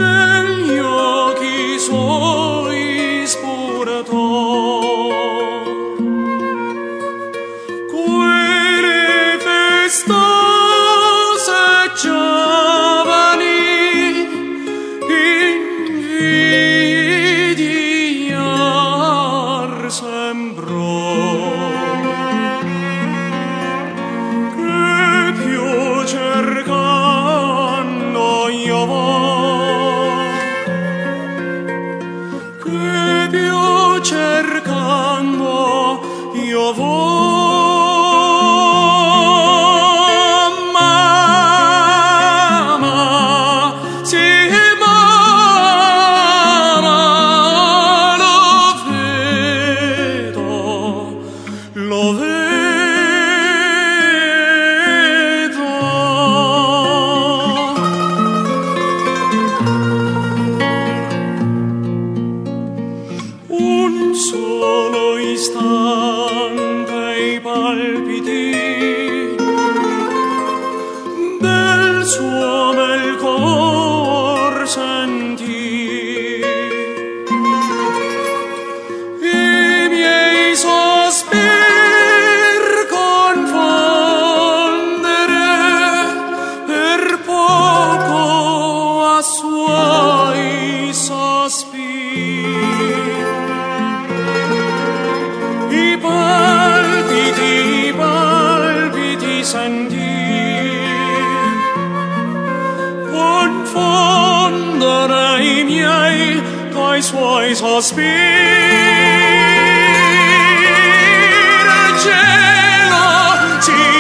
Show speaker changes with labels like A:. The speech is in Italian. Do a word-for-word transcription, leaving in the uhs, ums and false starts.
A: negli occhi suoi spurato quelle festose giovani invidiar sembrò. Che più cercando io vo, che più cercando io vo. Lo vedo. Un solo istante i palpiti del suo bel cor sentì. I miei sospiri suoi sospiri, i palpiti, i palpiti sentì, confondere i miei coi suoi sospiri. Il cielo si